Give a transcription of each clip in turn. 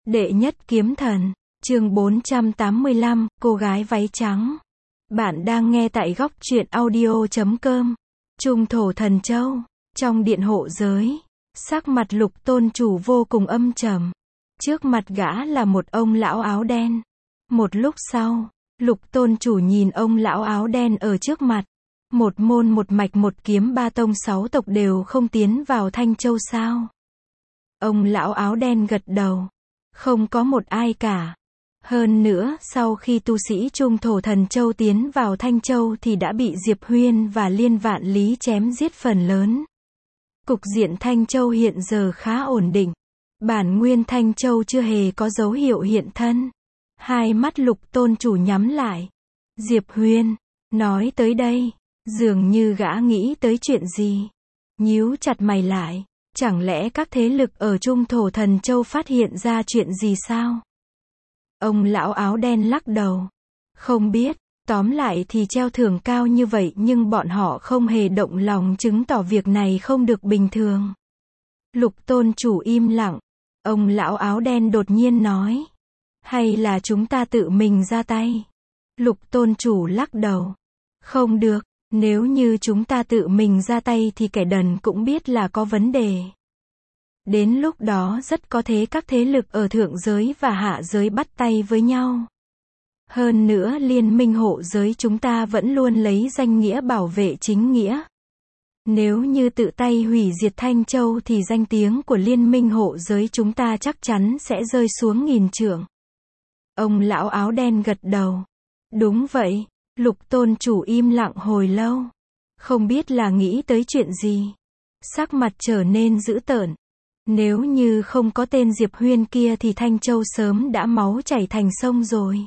Đệ nhất kiếm thần, chương 485, cô gái váy trắng. Bạn đang nghe tại góc truyện audio.com. Trung thổ thần châu, trong điện hộ giới, sắc mặt Lục tôn chủ vô cùng âm trầm. Trước mặt gã là một ông lão áo đen. Một lúc sau, Lục tôn chủ nhìn ông lão áo đen ở trước mặt. Một môn một mạch một kiếm ba tông sáu tộc đều không tiến vào Thanh Châu sao? Ông lão áo đen gật đầu. Không có một ai cả. Hơn nữa, sau khi tu sĩ Trung thổ thần châu tiến vào Thanh Châu thì đã bị Diệp Huyên và Liên Vạn Lý chém giết phần lớn. Cục diện Thanh Châu hiện giờ khá ổn định. Bản nguyên Thanh Châu chưa hề có dấu hiệu hiện thân. Hai mắt Lục tôn chủ nhắm lại. Diệp Huyên, nói tới đây, dường như gã nghĩ tới chuyện gì. Nhíu chặt mày lại. Chẳng lẽ các thế lực ở Trung thổ thần châu phát hiện ra chuyện gì sao? Ông lão áo đen lắc đầu. Không biết, tóm lại thì treo thưởng cao như vậy nhưng bọn họ không hề động lòng chứng tỏ việc này không được bình thường. Lục tôn chủ im lặng. Ông lão áo đen đột nhiên nói. Hay là chúng ta tự mình ra tay? Lục tôn chủ lắc đầu. Không được. Nếu như chúng ta tự mình ra tay thì kẻ đần cũng biết là có vấn đề. Đến lúc đó rất có thể các thế lực ở thượng giới và hạ giới bắt tay với nhau. Hơn nữa liên minh hộ giới chúng ta vẫn luôn lấy danh nghĩa bảo vệ chính nghĩa. Nếu như tự tay hủy diệt Thanh Châu thì danh tiếng của liên minh hộ giới chúng ta chắc chắn sẽ rơi xuống nghìn trượng. Ông lão áo đen gật đầu. Đúng vậy. Lục tôn chủ im lặng hồi lâu. Không biết là nghĩ tới chuyện gì. Sắc mặt trở nên dữ tợn. Nếu như không có tên Diệp Huyên kia thì Thanh Châu sớm đã máu chảy thành sông rồi.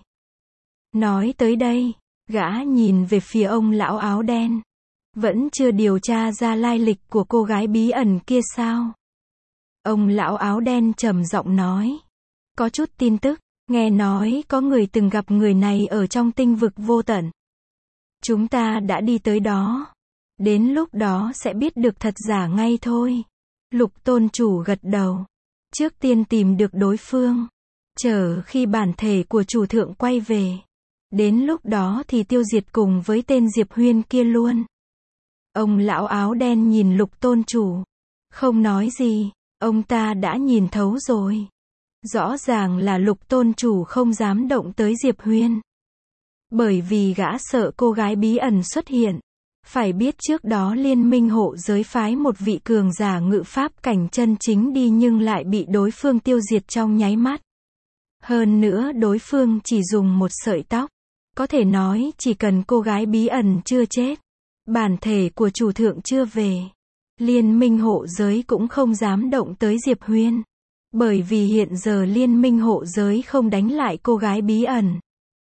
Nói tới đây, gã nhìn về phía ông lão áo đen. Vẫn chưa điều tra ra lai lịch của cô gái bí ẩn kia sao? Ông lão áo đen trầm giọng nói. Có chút tin tức, nghe nói có người từng gặp người này ở trong tinh vực vô tận. Chúng ta đã đi tới đó. Đến lúc đó sẽ biết được thật giả ngay thôi. Lục tôn chủ gật đầu. Trước tiên tìm được đối phương. Chờ khi bản thể của chủ thượng quay về. Đến lúc đó thì tiêu diệt cùng với tên Diệp Huyên kia luôn. Ông lão áo đen nhìn Lục tôn chủ. Không nói gì. Ông ta đã nhìn thấu rồi. Rõ ràng là Lục tôn chủ không dám động tới Diệp Huyên. Bởi vì gã sợ cô gái bí ẩn xuất hiện. Phải biết trước đó liên minh hộ giới phái một vị cường giả ngự pháp cảnh chân chính đi nhưng lại bị đối phương tiêu diệt trong nháy mắt. Hơn nữa đối phương chỉ dùng một sợi tóc. Có thể nói chỉ cần cô gái bí ẩn chưa chết. Bản thể của chủ thượng chưa về. Liên minh hộ giới cũng không dám động tới Diệp Huyên. Bởi vì hiện giờ liên minh hộ giới không đánh lại cô gái bí ẩn.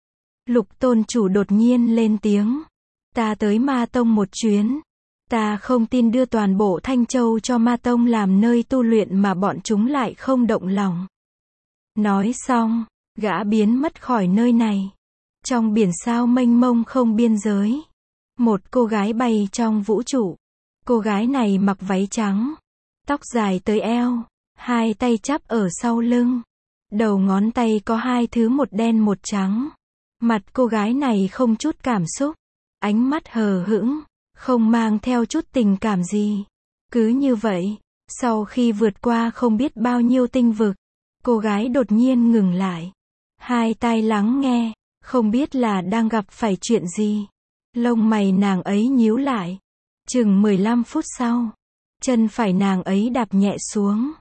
Lục tôn chủ đột nhiên lên tiếng. Ta tới Ma Tông một chuyến. Ta không tin đưa toàn bộ Thanh Châu cho Ma Tông làm nơi tu luyện mà bọn chúng lại không động lòng. Nói xong, gã biến mất khỏi nơi này. Trong biển sao mênh mông không biên giới. Một cô gái bay trong vũ trụ. Cô gái này mặc váy trắng. Tóc dài tới eo. Hai tay chắp ở sau lưng. Đầu ngón tay có hai thứ một đen một trắng. Mặt cô gái này không chút cảm xúc. Ánh mắt hờ hững, không mang theo chút tình cảm gì. Cứ như vậy, sau khi vượt qua không biết bao nhiêu tinh vực, cô gái đột nhiên ngừng lại. Hai tai lắng nghe, không biết là đang gặp phải chuyện gì. Lông mày nàng ấy nhíu lại. Chừng 15 phút sau, chân phải nàng ấy đạp nhẹ xuống.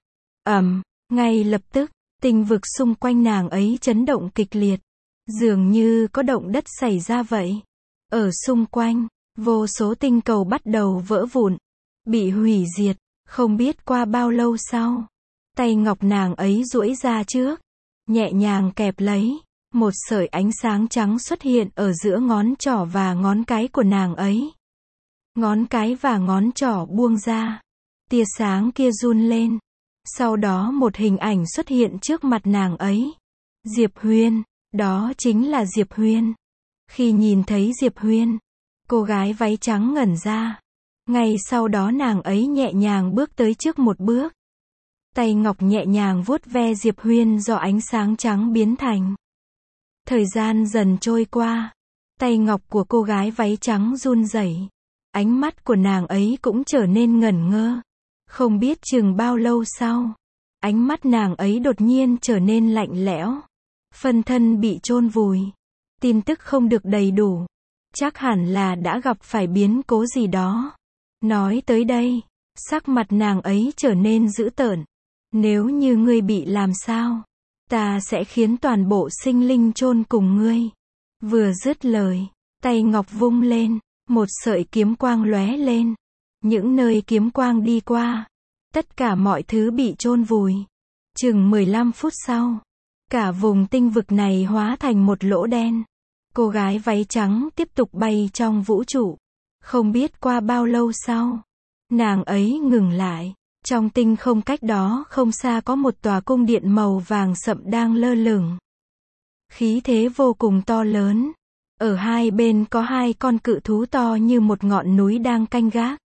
Ngay lập tức, tinh vực xung quanh nàng ấy chấn động kịch liệt. Dường như có động đất xảy ra vậy. Ở xung quanh, vô số tinh cầu bắt đầu vỡ vụn, bị hủy diệt, không biết qua bao lâu sau. Tay ngọc nàng ấy duỗi ra trước, nhẹ nhàng kẹp lấy, một sợi ánh sáng trắng xuất hiện ở giữa ngón trỏ và ngón cái của nàng ấy. Ngón cái và ngón trỏ buông ra, tia sáng kia run lên. Sau đó một hình ảnh xuất hiện trước mặt nàng ấy. Diệp Huyên, đó chính là Diệp Huyên. Khi nhìn thấy Diệp Huyên, cô gái váy trắng ngẩn ra. Ngay sau đó nàng ấy nhẹ nhàng bước tới trước một bước. Tay ngọc nhẹ nhàng vuốt ve Diệp Huyên do ánh sáng trắng biến thành. Thời gian dần trôi qua. Tay ngọc của cô gái váy trắng run rẩy. Ánh mắt của nàng ấy cũng trở nên ngẩn ngơ. Không biết chừng bao lâu sau, ánh mắt nàng ấy đột nhiên trở nên lạnh lẽo. Phân thân bị chôn vùi. Tin tức không được đầy đủ. Chắc hẳn là đã gặp phải biến cố gì đó. Nói tới đây, sắc mặt nàng ấy trở nên dữ tợn. Nếu như ngươi bị làm sao, ta sẽ khiến toàn bộ sinh linh chôn cùng ngươi. Vừa dứt lời, tay ngọc vung lên, một sợi kiếm quang lóe lên. Những nơi kiếm quang đi qua, tất cả mọi thứ bị chôn vùi. Chừng 15 phút sau, cả vùng tinh vực này hóa thành một lỗ đen. Cô gái váy trắng tiếp tục bay trong vũ trụ. Không biết qua bao lâu sau, nàng ấy ngừng lại. Trong tinh không cách đó không xa có một tòa cung điện màu vàng sậm đang lơ lửng. Khí thế vô cùng to lớn. Ở hai bên có hai con cự thú to như một ngọn núi đang canh gác.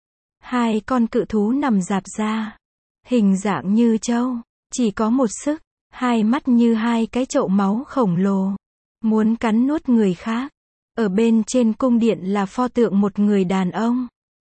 Hai con cự thú nằm rạp ra. Hình dạng như trâu. Chỉ có một sức. Hai mắt như hai cái chậu máu khổng lồ. Muốn cắn nuốt người khác. Ở bên trên cung điện là pho tượng một người đàn ông.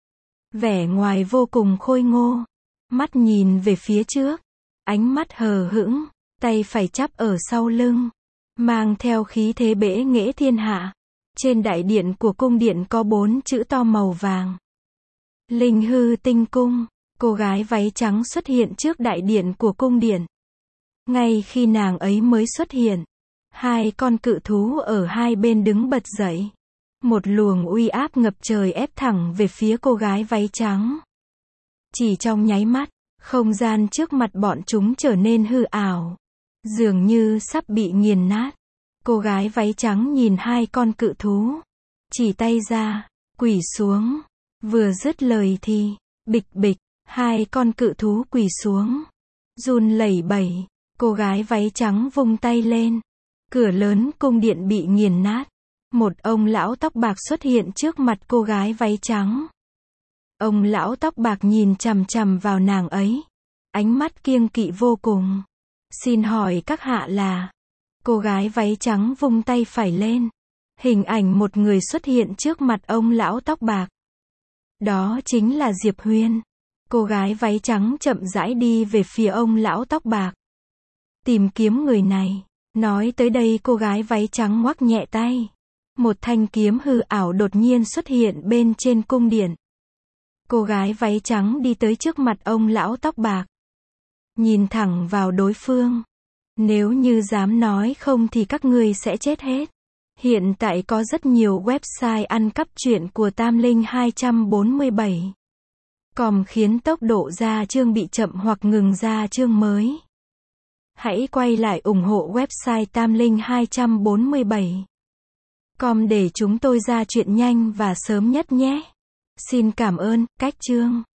Vẻ ngoài vô cùng khôi ngô. Mắt nhìn về phía trước. Ánh mắt hờ hững. Tay phải chắp ở sau lưng. Mang theo khí thế bẽ nghễ thiên hạ. Trên đại điện của cung điện có 4 chữ to màu vàng. Linh hư tinh cung. Cô gái váy trắng xuất hiện trước đại điện của cung điện. Ngay khi nàng ấy mới xuất hiện, hai con cự thú ở hai bên đứng bật dậy. Một luồng uy áp ngập trời ép thẳng về phía cô gái váy trắng. Chỉ trong nháy mắt, không gian trước mặt bọn chúng trở nên hư ảo. Dường như sắp bị nghiền nát. Cô gái váy trắng nhìn hai con cự thú. Chỉ tay ra, quỳ xuống. Vừa dứt lời thì, bịch bịch, hai con cự thú quỳ xuống. Run lẩy bẩy, cô gái váy trắng vung tay lên. Cửa lớn cung điện bị nghiền nát. Một ông lão tóc bạc xuất hiện trước mặt cô gái váy trắng. Ông lão tóc bạc nhìn chằm chằm vào nàng ấy. Ánh mắt kiêng kỵ vô cùng. Xin hỏi các hạ là... Cô gái váy trắng vung tay phải lên. Hình ảnh một người xuất hiện trước mặt ông lão tóc bạc. Đó chính là Diệp Huyên. Cô gái váy trắng chậm rãi đi về phía ông lão tóc bạc. Tìm kiếm người này. Nói tới đây cô gái váy trắng ngoắc nhẹ tay. Một thanh kiếm hư ảo đột nhiên xuất hiện bên trên cung điện. Cô gái váy trắng đi tới trước mặt ông lão tóc bạc. Nhìn thẳng vào đối phương. Nếu như dám nói không thì các ngươi sẽ chết hết. Hiện tại có rất nhiều website ăn cắp truyện của Tam Linh 247. Còm khiến tốc độ ra chương bị chậm hoặc ngừng ra chương mới. Hãy quay lại ủng hộ website Tam Linh 247. Com để chúng tôi ra chuyện nhanh và sớm nhất nhé. Xin cảm ơn, cách chương.